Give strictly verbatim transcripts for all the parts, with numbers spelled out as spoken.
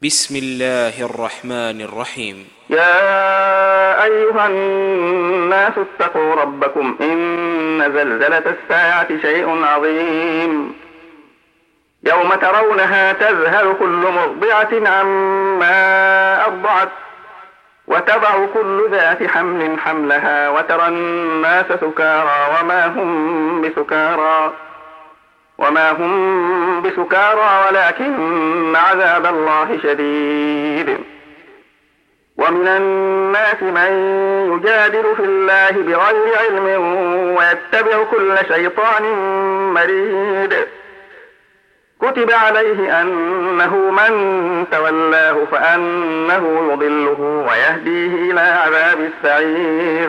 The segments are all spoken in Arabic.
بسم الله الرحمن الرحيم. يا أيها الناس اتقوا ربكم إن زلزلة الساعة شيء عظيم يوم ترونها تذهل كل مرضعة عما أرضعت وتضع كل ذات حمل حملها وترى الناس سكارى وما هم بسكارى وما هم بسكارى ولكن عذاب الله شديد. ومن الناس من يجادل في الله بغير علم ويتبع كل شيطان مريد. كتب عليه أنه من تولاه فأنه يضله ويهديه إلى عذاب السعير.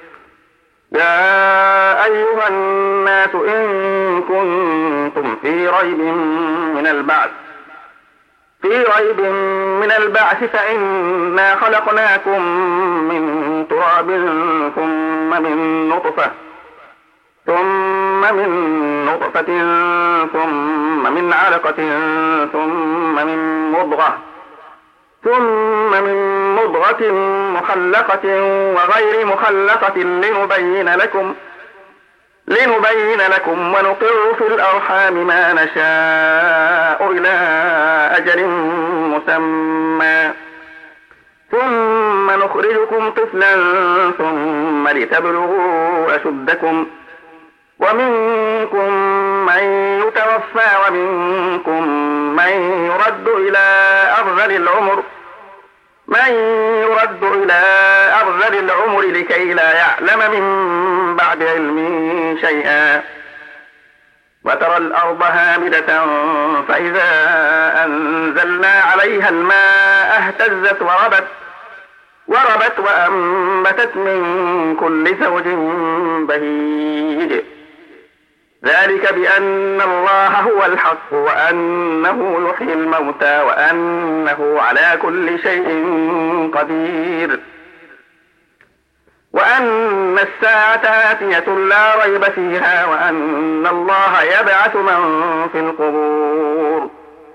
يا أيها الناس إن كنتم في ريب من البعث في ريب من البعث فإنا خلقناكم من تراب ثم من نطفة ثم من نطفة ثم من علقة ثم من مضغة ثم من مضغة مخلقة وغير مخلقة لنبين لكم لنبين لكم ونقر في الأرحام ما نشاء إلى أجل مسمى ثم نخرجكم طفلا ثم لتبلغوا أشدكم ومنكم من يتوفى ومنكم من يرد إلى أرذل العمر من يرد إلى أرذل العمر لكي لا يعلم من بعد علم شيئا. وترى الأرض هامدة فإذا أنزلنا عليها الماء اهتزت وربت وربت وأنبتت من كل زوج بهيج. ذلك بأن الله هو الحق وأنه يحيي الموتى وأنه على كل شيء قدير وأن الساعة آتية لا ريب فيها وأن الله يبعث من في القبور.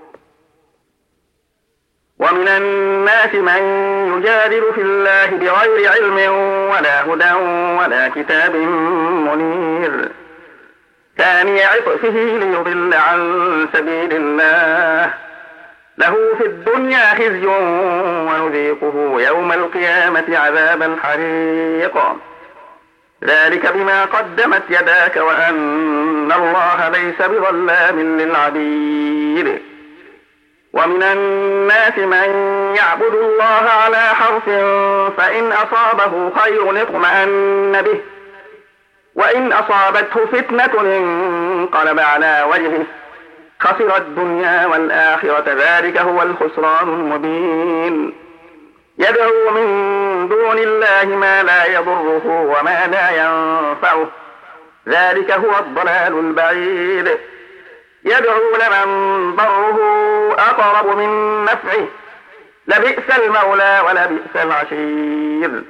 ومن الناس من يجادل في الله بغير علم ولا هدى ولا كتاب منير ثاني عطفه ليضل عن سبيل الله له في الدنيا خزي ونذيقه يوم القيامة عذاب الحريق. ذلك بما قدمت يداك وأن الله ليس بظلام للعبيد. ومن الناس من يعبد الله على حرف فإن أصابه خير اطمأن به وإن أصابته فتنة انقلب على وجهه خسر الدنيا والآخرة ذلك هو الخسران المبين. يدعو من دون الله ما لا يضره وما لا ينفعه ذلك هو الضلال البعيد. يدعو لمن ضره أقرب من نفعه لبئس المولى ولبئس العشير.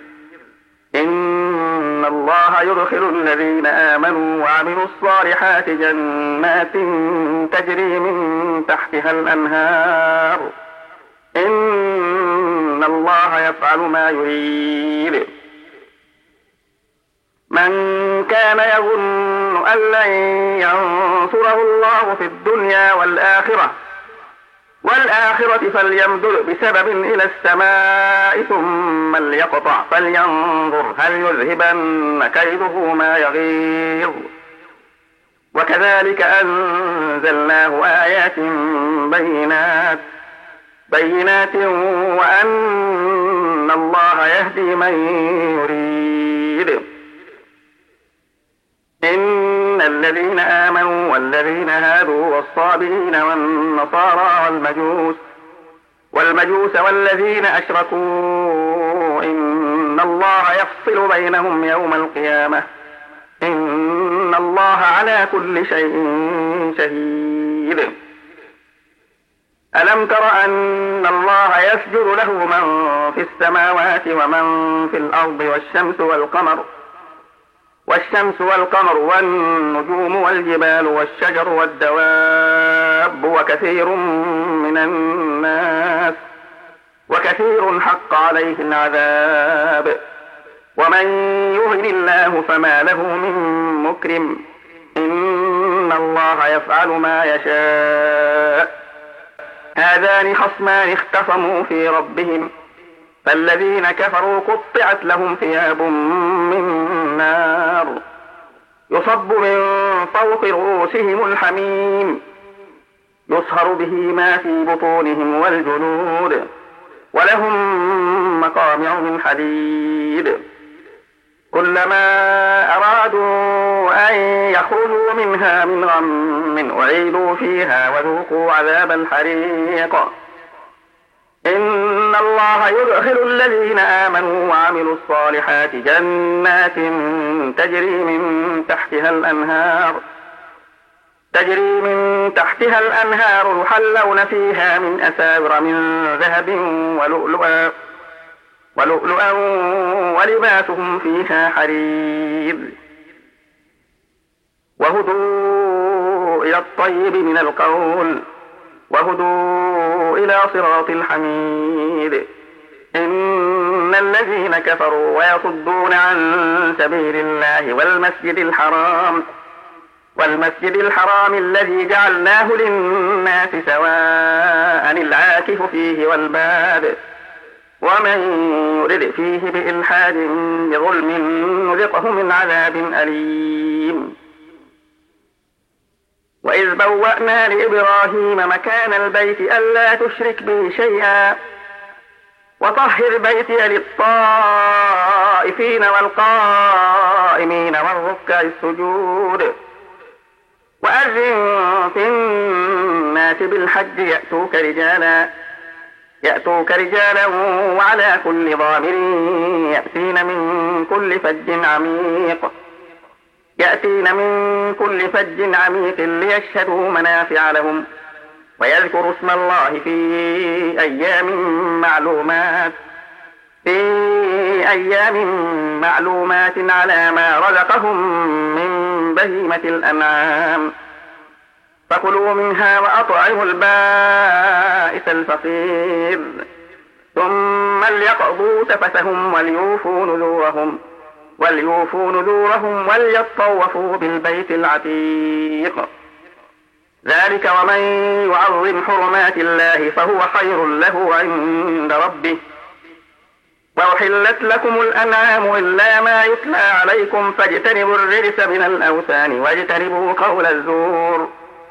إن الله يدخل الذين آمنوا وعملوا الصالحات جنات تجري من تحتها الأنهار إن الله يفعل ما يريد. من كان يظن أن لن ينصره الله في الدنيا والآخرة والآخرة فليمدد بسبب إلى السماء ثم ليقطع فلينظر هل يذهبن كيده ما يغيظ. وكذلك أنزلناه آيات بينات بينات وأن الله يهدي من يريد. إن الذين آمنوا والذين هادوا والصابئين والنصارى والمجوس والمجوس والذين أشركوا إن الله يفصل بينهم يوم القيامة إن الله على كل شيء شهيد. ألم تر أن الله يسجد له من في السماوات ومن في الأرض والشمس والقمر والشمس والقمر والنجوم والجبال والشجر والدواب وكثير من الناس وكثير حق عليه العذاب ومن يهن الله فما له من مكرم إن الله يفعل ما يشاء هذان خصمان اختصموا في ربهم فالذين كفروا قطعت لهم ثياب من نار يصب من فوق رؤوسهم الحميم يصهر به ما في بطونهم والجلود ولهم مقامع من حديد كلما أرادوا أن يخرجوا منها من غم أعيدوا فيها وذوقوا عذاب الحريق إن الله يدخل الذين آمنوا وعملوا الصالحات جنات تجري من تحتها الأنهار تجري من تحتها الأنهار يحلون فيها من أساور من ذهب ولؤلؤا ولؤلؤا ولباسهم فيها حرير وهدوا إلى الطيب من القول وهدوا إلى صراط الحميد إن الذين كفروا ويصدون عن سبيل الله والمسجد الحرام والمسجد الحرام الذي جعلناه للناس سواء العاكف فيه والباد ومن يرد فيه بإلحاد بظلم نذقه من عذاب أليم وإذ بوأنا لإبراهيم مكان البيت ألا تشرك بي شيئا وطهر بيتي للطائفين والقائمين والركع السجود وأذن في الناس بالحج يأتوك رجالا يأتوك رجالا وعلى كل ضامر يأتين من كل فج عميق يأتين من كل فج عميق ليشهدوا منافع لهم ويذكروا اسم الله في أيام معلومات في أيام معلومات على ما رزقهم من بهيمة الأنعام فكلوا منها وأطعموا البائس الفقير ثم ليقضوا تفثهم وليوفوا نذورهم وليوفوا نذورهم وليطوفوا بالبيت العتيق ذلك ومن يعظم حرمات الله فهو خير له عند ربه وأحلت لكم الأنعام إلا ما يتلى عليكم فاجتنبوا الرجس من الأوثان واجتنبوا قول الزور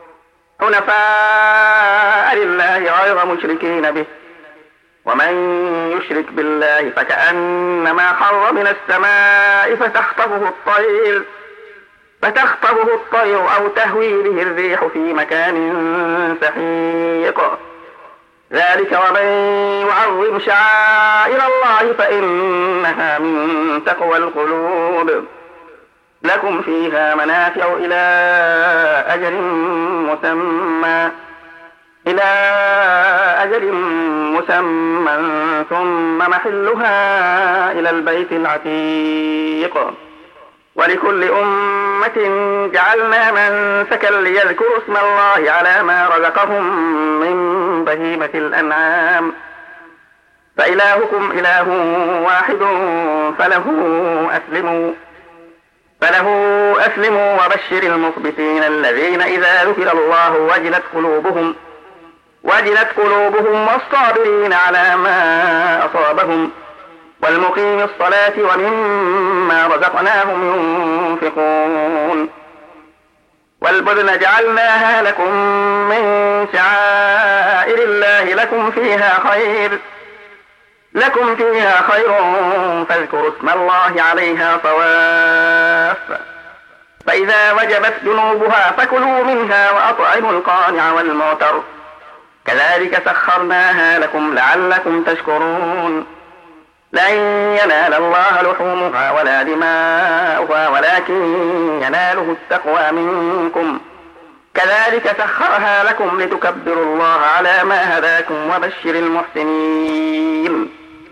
حنفاء لله غير مشركين به ومن يشرك بالله فكأنما خر من السماء فتخطفه الطير فتخطفه الطير أو تهوي به الريح في مكان سحيق ذلك ومن يعظم شعائر الله فإنها من تقوى القلوب لكم فيها منافع إلى أجل مسمى إلى أجل مسمى ثم محلها إلى البيت العتيق ولكل أمة جعلنا منسكا ليذكروا اسم الله على ما رزقهم من بهيمة الأنعام فإلهكم إله واحد فله أسلموا فله أسلموا وبشر المخبتين الذين إذا ذكر الله وجلت قلوبهم وجلت قلوبهم والصابرين على ما أصابهم والمقيم الصلاة ومما رزقناهم ينفقون والبدن جعلناها لكم من شعائر الله لكم فيها خير لكم فيها خير فاذكروا اسم الله عليها صواف فإذا وجبت جنوبها فكلوا منها وأطعموا القانع والمعتر كذلك سخرناها لكم لعلكم تشكرون لن ينال الله لحومها ولا دماؤها ولكن يناله التقوى منكم كذلك سخرها لكم لتكبروا الله على ما هداكم وبشر المحسنين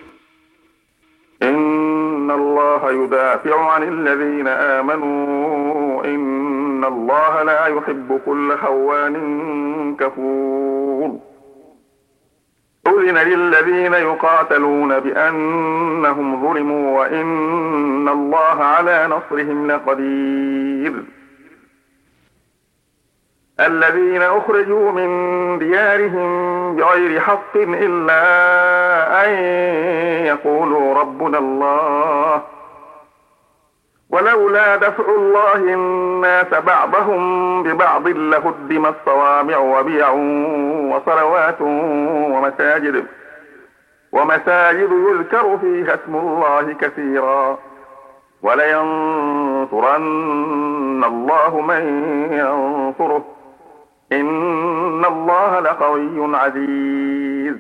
إن الله يدافع عن الذين آمنوا إن الله لا يحب كل خوان كفور أذن للذين يقاتلون بأنهم ظلموا وإن الله على نصرهم لقدير. الذين أخرجوا من ديارهم بغير حق إلا أن يقولوا ربنا الله ولولا دفع الله الناس بعضهم ببعض لهدمت صوامع وبيع وصلوات ومساجد ومساجد يذكر فيها اسم الله كثيرا ولينصرن الله من ينصره إن الله لقوي عزيز.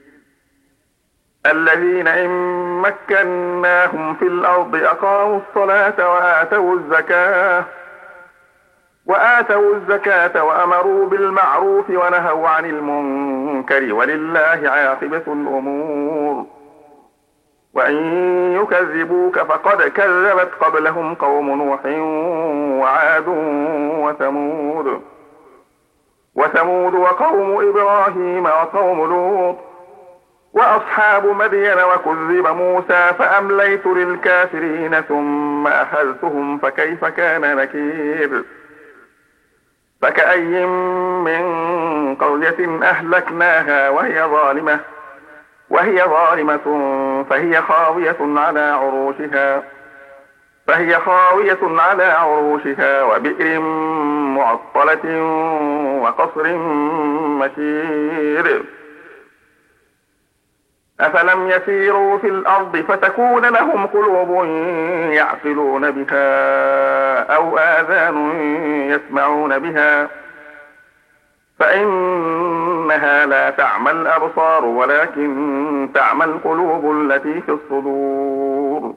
الذين إن مكناهم في الأرض أقاموا الصلاة وآتوا الزكاة وآتوا الزكاة وأمروا بالمعروف ونهوا عن المنكر ولله عاقبة الأمور. وإن يكذبوك فقد كذبت قبلهم قوم نوح وعاد وثمود وثمود وقوم إبراهيم وقوم لوط وأصحاب مدين وكذب موسى فأمليت للكافرين ثم أخذتهم فكيف كان نكير. فكأي من قرية أهلكناها وهي ظالمة وهي ظالمة فهي خاوية على عروشها فهي خاوية على عروشها وبئر معطلة وقصر مشيد. أفلم يسيروا في الأرض فتكون لهم قلوب يعقلون بها أو آذان يسمعون بها فإنها لا تعمى الأبصار ولكن تعمى القلوب التي في الصدور.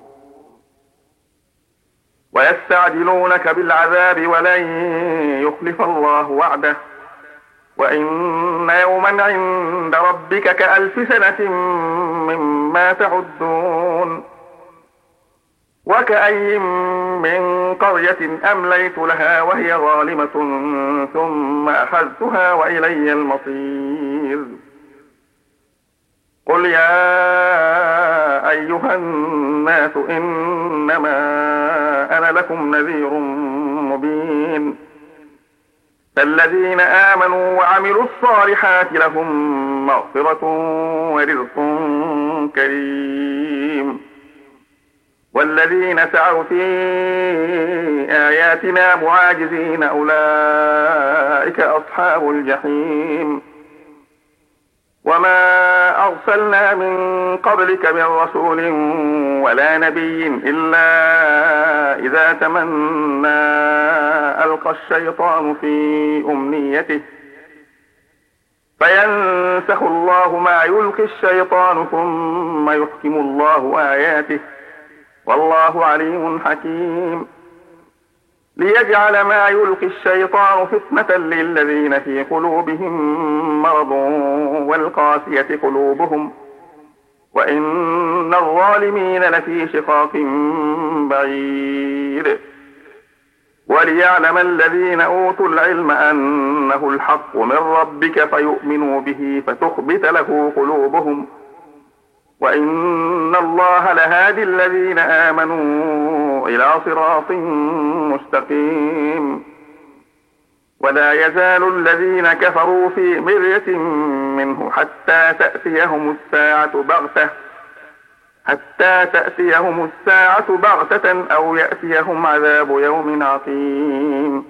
ويستعجلونك بالعذاب ولن يخلف الله وعده وإن يوما عند ربك كألف سنة مما تعدون. وكأي من قرية أمليت لها وهي ظالمة ثم أخذتها وإلي المصير. قل يا أيها الناس إنما أنا لكم نذير مبين. فالذين آمنوا وعملوا الصالحات لهم مغفرة ورزق كريم. والذين سعوا في آياتنا معاجزين أولئك أصحاب الجحيم. وما أرسلنا من قبلك من رسول ولا نبي إلا إذا تمنى ألقى الشيطان في أمنيته فينسخ الله ما يلقي الشيطان ثم يحكم الله آياته والله عليم حكيم. ليجعل ما يلقي الشيطان فتنة للذين في قلوبهم مرض والقاسية قلوبهم وإن الظالمين لفي شقاق بعيد. وليعلم الذين أوتوا العلم أنه الحق من ربك فيؤمنوا به فتخبت له قلوبهم وإن الله لهادي الذين آمنوا إلى صراط مستقيم. ولا يزال الذين كفروا في مرية منه حتى تأتيهم الساعة بغتة حتى تأتيهم الساعة بغتة أو يأتيهم عذاب يوم عقيم.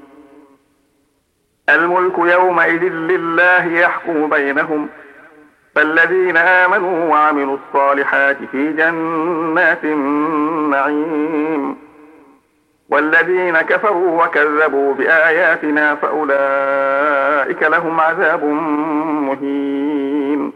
الملك يومئذ لله يحكم بينهم فالذين آمنوا وعملوا الصالحات في جنات النعيم والذين كفروا وكذبوا بآياتنا فأولئك لهم عذاب مهين.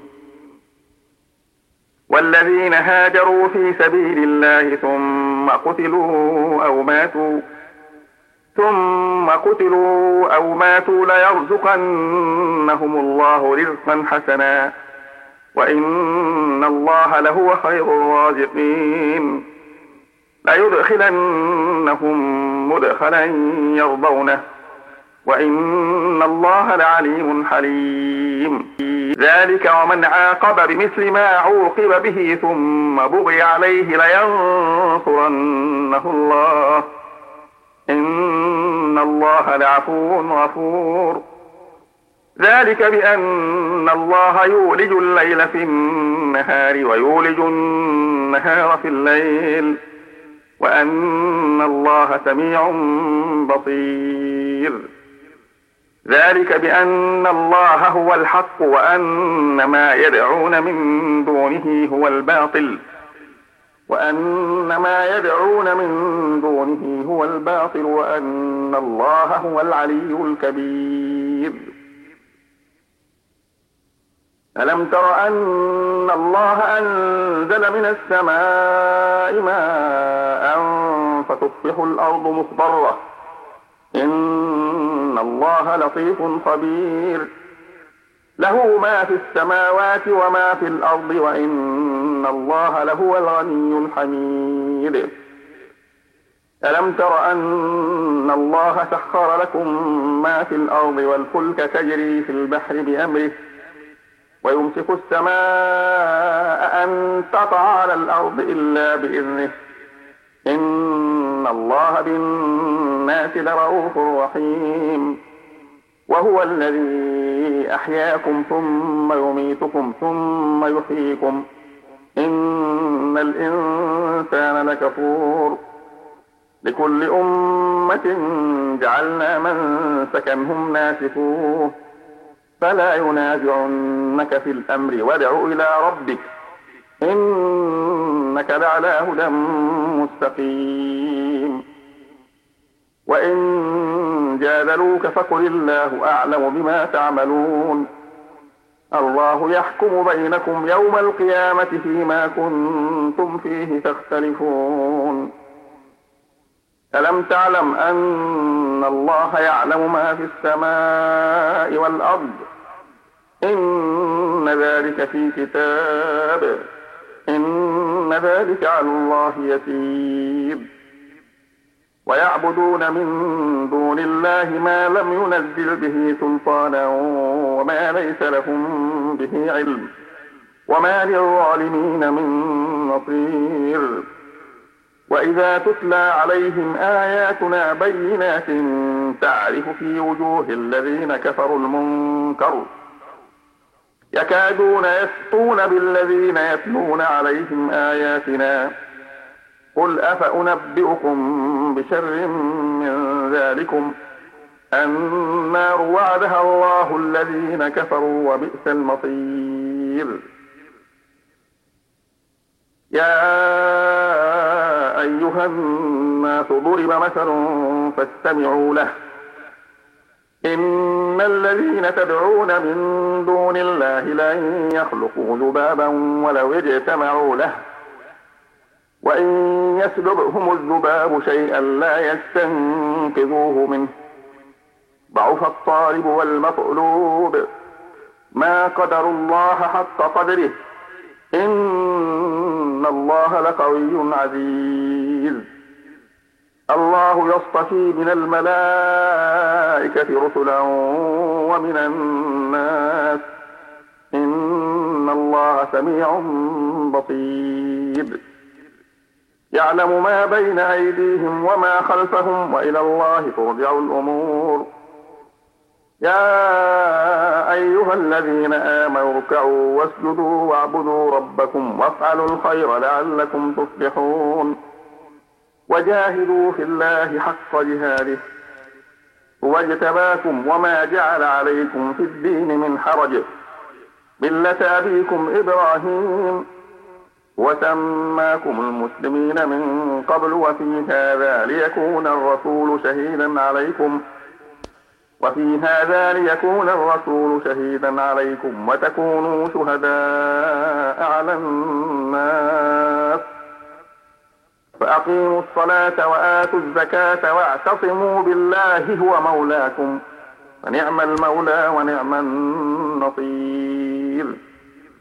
والذين هاجروا في سبيل الله ثم قتلوا أو ماتوا ثم قتلوا أو ماتوا ليرزقنهم الله رزقا حسنا وإن الله لهو خير الرازقين. ليدخلنهم مدخلا يرضونه وإن الله لعليم حليم. ذلك ومن عاقب بمثل ما عوقب به ثم بغي عليه لينصرنه الله إن الله لعفو غفور. ذلك بأن الله يولج الليل في النهار ويولج النهار في الليل وأن الله سميع بصير. ذلك بأن الله هو الحق وأن ما يدعون من دونه هو الباطل وأن ما يدعون من دونه هو الباطل وأن الله هو العلي الكبير. ألم تر أن الله أنزل من السماء ماء فتصبح الأرض مخضرة إن الله لطيف خبير. له ما في السماوات وما في الأرض وإن الله لهو الغني الحميد. ألم تر أن الله سخر لكم ما في الأرض والفلك تجري في البحر بأمره ويمسك السماء أن تقع على الأرض إلا بإذنه إن الله بالناس لرؤوف رحيم. وهو الذي أحياكم ثم يميتكم ثم يحييكم إن الإنسان لكفور. لكل أمة جعلنا منسكا هم ناسكوه فلا ينازعنك في الأمر وادع إلى ربك إنك لعلى هدى مستقيم. وإن جادلوك فقل الله أعلم بما تعملون الله يحكم بينكم يوم القيامة فيما كنتم فيه تختلفون. ألم تعلم أن الله يعلم ما في السماء والأرض إن ذلك في كتاب إن ذلك على الله يسير. ويعبدون من دون الله ما لم ينزل به سلطانا وما ليس لهم به علم وما للظالمين من نصير. وإذا تتلى عليهم آياتنا بينات تعرف في وجوه الذين كفروا المنكر يكادون يسطون بالذين يتلون عليهم آياتنا قل أفأنبئكم بشر من ذلكم النار وعدها الله الذين كفروا وبئس المصير. يا أيها الناس ضرب مثل فاستمعوا له إن الذين تدعون من دون الله لن يخلقوا ذبابا ولو اجتمعوا له وإن يسلبهم الذباب شيئا لا يستنقذوه منه ضعف الطالب والمطلوب ما قدروا الله حق قدره إن الله لقوي عزيز. الله يصطفي من الملائكة رسلا ومن الناس إن الله سميع بصير. يعلم ما بين أيديهم وما خلفهم وإلى الله ترجع الأمور. يا أيها الذين آمنوا اركعوا واسجدوا واعبدوا ربكم وافعلوا الخير لعلكم تفلحون. وجاهدوا في الله حق جهاده هو اجتباكم وما جعل عليكم في الدين من حرج ملة أبيكم إبراهيم وسماكم المسلمين من قبل وفي هذا ليكون الرسول شهيدا عليكم وفي هذا ليكون الرسول شهيدا عليكم وتكونوا شهداء على الناس فأقيموا الصلاة وآتوا الزكاة واعتصموا بالله هو مولاكم فنعم المولى ونعم النصير.